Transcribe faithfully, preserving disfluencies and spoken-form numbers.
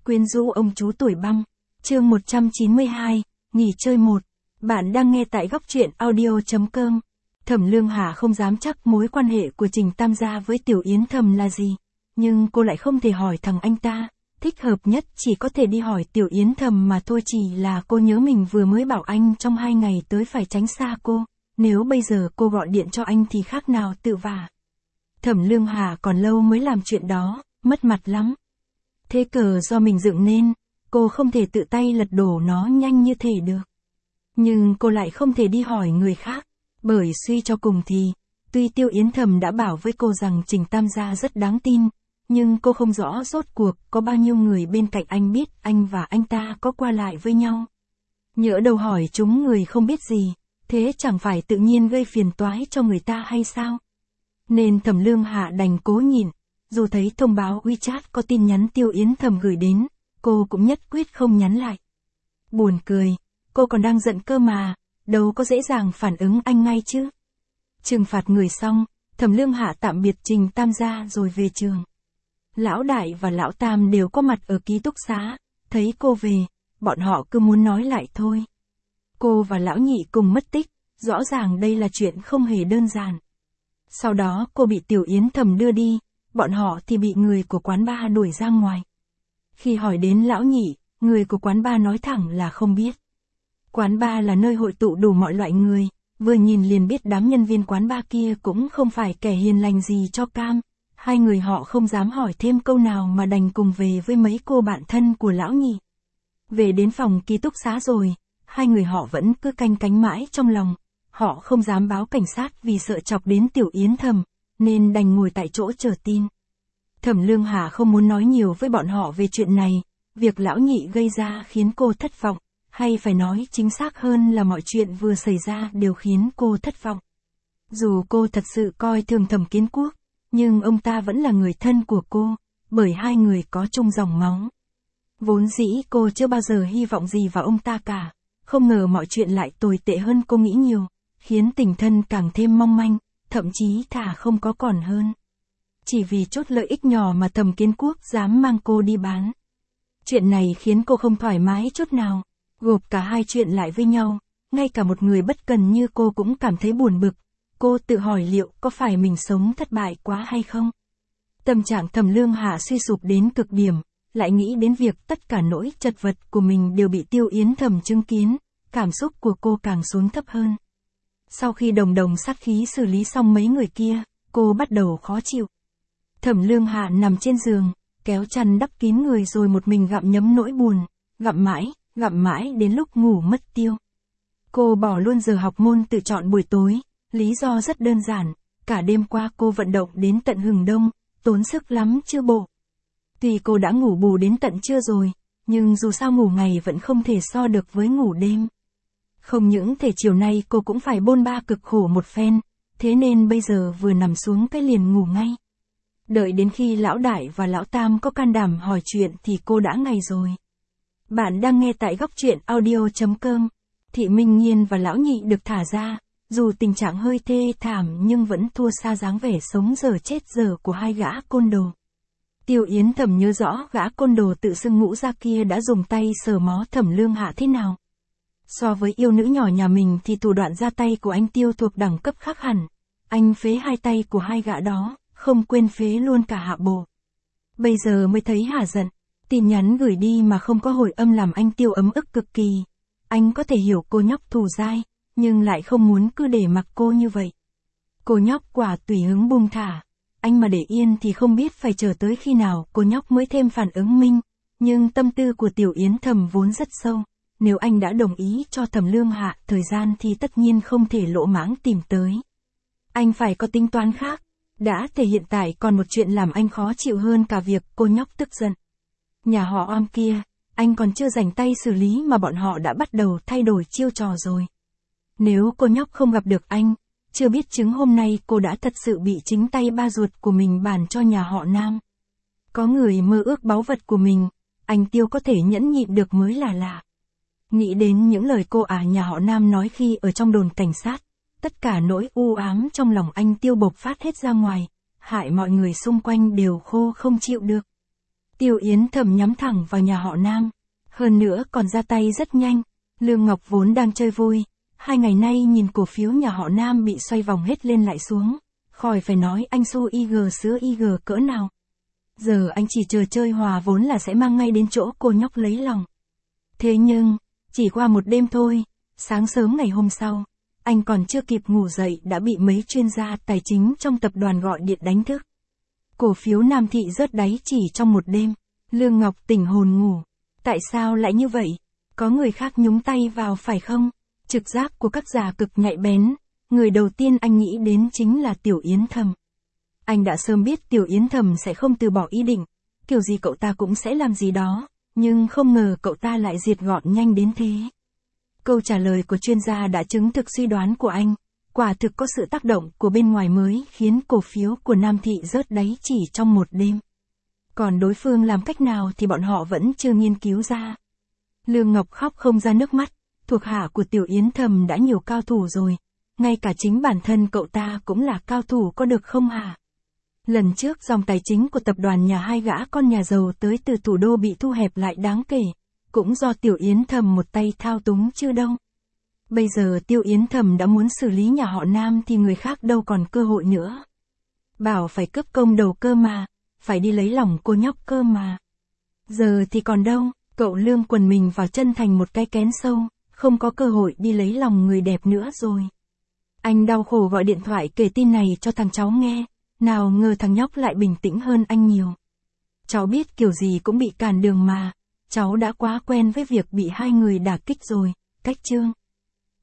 Quyến rũ ông chú tuổi băng. Chương một trăm chín mươi hai, nghỉ chơi một. Bạn đang nghe tại góc truyện audio chấm com. Thẩm Lương Hà không dám chắc mối quan hệ của Trình Tam gia với Tiểu Yến Thầm là gì, nhưng cô lại không thể hỏi thằng anh ta, thích hợp nhất chỉ có thể đi hỏi Tiểu Yến Thầm mà thôi. Chỉ là cô nhớ mình vừa mới bảo anh trong hai ngày tới phải tránh xa cô, nếu bây giờ cô gọi điện cho anh thì khác nào tự vả. Thẩm Lương Hà còn lâu mới làm chuyện đó, mất mặt lắm. Thế cờ do mình dựng nên, cô không thể tự tay lật đổ nó nhanh như thể được. Nhưng cô lại không thể đi hỏi người khác, bởi suy cho cùng thì, tuy Tiêu Yến Thầm đã bảo với cô rằng Trình Tam gia rất đáng tin, nhưng cô không rõ rốt cuộc có bao nhiêu người bên cạnh anh biết anh và anh ta có qua lại với nhau. Nhỡ đầu hỏi chúng người không biết gì, thế chẳng phải tự nhiên gây phiền toái cho người ta hay sao? Nên Thẩm Lương Hạ đành cố nhịn, dù thấy thông báo WeChat có tin nhắn Tiêu Yến Thầm gửi đến, cô cũng nhất quyết không nhắn lại. Buồn cười, cô còn đang giận cơ mà, đâu có dễ dàng phản ứng anh ngay chứ. Trừng phạt người xong, Thẩm Lương Hạ tạm biệt Trình Tam gia rồi về trường. Lão Đại và Lão Tam đều có mặt ở ký túc xá, thấy cô về, bọn họ cứ muốn nói lại thôi. Cô và Lão Nhị cùng mất tích, rõ ràng đây là chuyện không hề đơn giản. Sau đó cô bị Tiểu Yến Thầm đưa đi, bọn họ thì bị người của quán bar đuổi ra ngoài. Khi hỏi đến Lão Nhị, người của quán bar nói thẳng là không biết. Quán bar là nơi hội tụ đủ mọi loại người, vừa nhìn liền biết đám nhân viên quán bar kia cũng không phải kẻ hiền lành gì cho cam. Hai người họ không dám hỏi thêm câu nào mà đành cùng về với mấy cô bạn thân của Lão Nhị. Về đến phòng ký túc xá rồi, hai người họ vẫn cứ canh cánh mãi trong lòng. Họ không dám báo cảnh sát vì sợ chọc đến Tiểu Yến Thầm, nên đành ngồi tại chỗ chờ tin. Thẩm Lương Hà không muốn nói nhiều với bọn họ về chuyện này, việc Lão Nhị gây ra khiến cô thất vọng, hay phải nói chính xác hơn là mọi chuyện vừa xảy ra đều khiến cô thất vọng. Dù cô thật sự coi thường Thẩm Kiến Quốc, nhưng ông ta vẫn là người thân của cô, bởi hai người có chung dòng máu. Vốn dĩ cô chưa bao giờ hy vọng gì vào ông ta cả, không ngờ mọi chuyện lại tồi tệ hơn cô nghĩ nhiều, khiến tình thân càng thêm mong manh, thậm chí thà không có còn hơn. Chỉ vì chốt lợi ích nhỏ mà Thẩm Kiến Quốc dám mang cô đi bán. Chuyện này khiến cô không thoải mái chút nào, gộp cả hai chuyện lại với nhau, ngay cả một người bất cần như cô cũng cảm thấy buồn bực. Cô tự hỏi liệu có phải mình sống thất bại quá hay không? Tâm trạng Thẩm Lương Hạ suy sụp đến cực điểm, lại nghĩ đến việc tất cả nỗi chật vật của mình đều bị Tiêu Yến Thầm chứng kiến, cảm xúc của cô càng xuống thấp hơn. Sau khi đồng đồng sát khí xử lý xong mấy người kia, cô bắt đầu khó chịu. Thẩm Lương Hạ nằm trên giường, kéo chăn đắp kín người rồi một mình gặm nhấm nỗi buồn, gặm mãi, gặm mãi đến lúc ngủ mất tiêu. Cô bỏ luôn giờ học môn tự chọn buổi tối, lý do rất đơn giản, cả đêm qua cô vận động đến tận hừng đông, tốn sức lắm chưa bộ. Tuy cô đã ngủ bù đến tận trưa rồi, nhưng dù sao ngủ ngày vẫn không thể so được với ngủ đêm. Không những thể chiều nay cô cũng phải bôn ba cực khổ một phen, thế nên bây giờ vừa nằm xuống cái liền ngủ ngay. Đợi đến khi Lão Đại và Lão Tam có can đảm hỏi chuyện thì cô đã ngày rồi. Bạn đang nghe tại góc truyện audio chấm com. Thị Minh Nhiên và Lão Nhị được thả ra, dù tình trạng hơi thê thảm nhưng vẫn thua xa dáng vẻ sống dở chết dở của hai gã côn đồ. Tiêu Yến Thầm nhớ rõ gã côn đồ tự xưng Ngũ Gia kia đã dùng tay sờ mó Thẩm Lương Hạ thế nào. So với yêu nữ nhỏ nhà mình thì thủ đoạn ra tay của anh Tiêu thuộc đẳng cấp khác hẳn. Anh phế hai tay của hai gã đó, không quên phế luôn cả hạ bộ. Bây giờ mới thấy hả giận, tin nhắn gửi đi mà không có hồi âm làm anh Tiêu ấm ức cực kỳ. Anh có thể hiểu cô nhóc thù dai, nhưng lại không muốn cứ để mặc cô như vậy. Cô nhóc quả tùy hứng buông thả, anh mà để yên thì không biết phải chờ tới khi nào cô nhóc mới thêm phản ứng minh. Nhưng tâm tư của Tiểu Yến Thầm vốn rất sâu, nếu anh đã đồng ý cho Thẩm Lương Hạ thời gian thì tất nhiên không thể lỗ mãng tìm tới. Anh phải có tính toán khác, đã thể hiện tại còn một chuyện làm anh khó chịu hơn cả việc cô nhóc tức giận. Nhà họ Oam kia, anh còn chưa rảnh tay xử lý mà bọn họ đã bắt đầu thay đổi chiêu trò rồi. Nếu cô nhóc không gặp được anh, chưa biết chứng hôm nay cô đã thật sự bị chính tay ba ruột của mình bàn cho nhà họ Nam. Có người mơ ước báu vật của mình, anh Tiêu có thể nhẫn nhịn được mới là lạ. Nghĩ đến những lời cô ả nhà họ Nam nói khi ở trong đồn cảnh sát, tất cả nỗi u ám trong lòng anh Tiêu bộc phát hết ra ngoài, hại mọi người xung quanh đều khô không chịu được. Tiêu Yến Thầm nhắm thẳng vào nhà họ Nam. Hơn nữa còn ra tay rất nhanh. Lương Ngọc vốn đang chơi vui. Hai ngày nay nhìn cổ phiếu nhà họ Nam bị xoay vòng hết lên lại xuống. Khỏi phải nói anh xu i giê sứa i giê cỡ nào. Giờ anh chỉ chờ chơi hòa vốn là sẽ mang ngay đến chỗ cô nhóc lấy lòng. Thế nhưng, chỉ qua một đêm thôi, sáng sớm ngày hôm sau, anh còn chưa kịp ngủ dậy đã bị mấy chuyên gia tài chính trong tập đoàn gọi điện đánh thức. Cổ phiếu Nam Thị rớt đáy chỉ trong một đêm. Lương Ngọc tỉnh hồn ngủ. Tại sao lại như vậy? Có người khác nhúng tay vào phải không? Trực giác của các già cực nhạy bén. Người đầu tiên anh nghĩ đến chính là Tiểu Yến Thầm. Anh đã sớm biết Tiểu Yến Thầm sẽ không từ bỏ ý định. Kiểu gì cậu ta cũng sẽ làm gì đó. Nhưng không ngờ cậu ta lại diệt gọn nhanh đến thế. Câu trả lời của chuyên gia đã chứng thực suy đoán của anh. Quả thực có sự tác động của bên ngoài mới khiến cổ phiếu của Nam Thị rớt đáy chỉ trong một đêm. Còn đối phương làm cách nào thì bọn họ vẫn chưa nghiên cứu ra. Lương Ngọc khóc không ra nước mắt. Thuộc hạ của Tiểu Yến Thầm đã nhiều cao thủ rồi. Ngay cả chính bản thân cậu ta cũng là cao thủ có được không hả? Lần trước dòng tài chính của tập đoàn nhà hai gã con nhà giàu tới từ thủ đô bị thu hẹp lại đáng kể. Cũng do Tiểu Yến Thầm một tay thao túng chứ đâu. Bây giờ Tiêu Yến Thầm đã muốn xử lý nhà họ Nam thì người khác đâu còn cơ hội nữa. Bảo phải cướp công đầu cơ mà, phải đi lấy lòng cô nhóc cơ mà. Giờ thì còn đâu, cậu Lương quần mình vào chân thành một cái kén sâu, không có cơ hội đi lấy lòng người đẹp nữa rồi. Anh đau khổ gọi điện thoại kể tin này cho thằng cháu nghe, nào ngờ thằng nhóc lại bình tĩnh hơn anh nhiều. Cháu biết kiểu gì cũng bị cản đường mà, cháu đã quá quen với việc bị hai người đả kích rồi, cách chương.